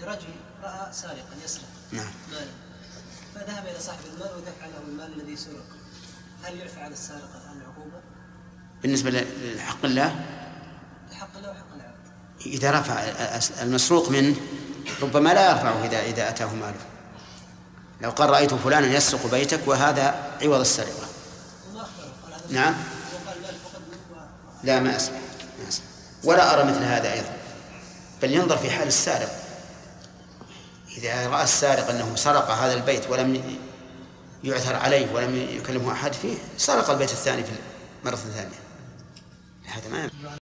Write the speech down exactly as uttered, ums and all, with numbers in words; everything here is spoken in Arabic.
رجل رأى سارقا يسرق نعم مالا، فذهب إلى صاحب المال ودفع له المال الذي سرق، هل يرفع على السارق عن العقوبة؟ بالنسبة لحق الله؟ حق الله وحق العبد. إذا رفع المسروق منه ربما لا يرفعه إذا إذا أتاه ماله. لو قال رأيت فلانا يسرق بيتك وهذا عوض السرقة. نعم. لا ما أسمع ما أسمع ولا أرى مثل هذا أيضا، بل ينظر في حال السارق. إذا رأى السارق أنه سرق هذا البيت ولم يعثر عليه ولم يكلمه أحد فيه، سرق البيت الثاني في مرة ثانية، هذا ما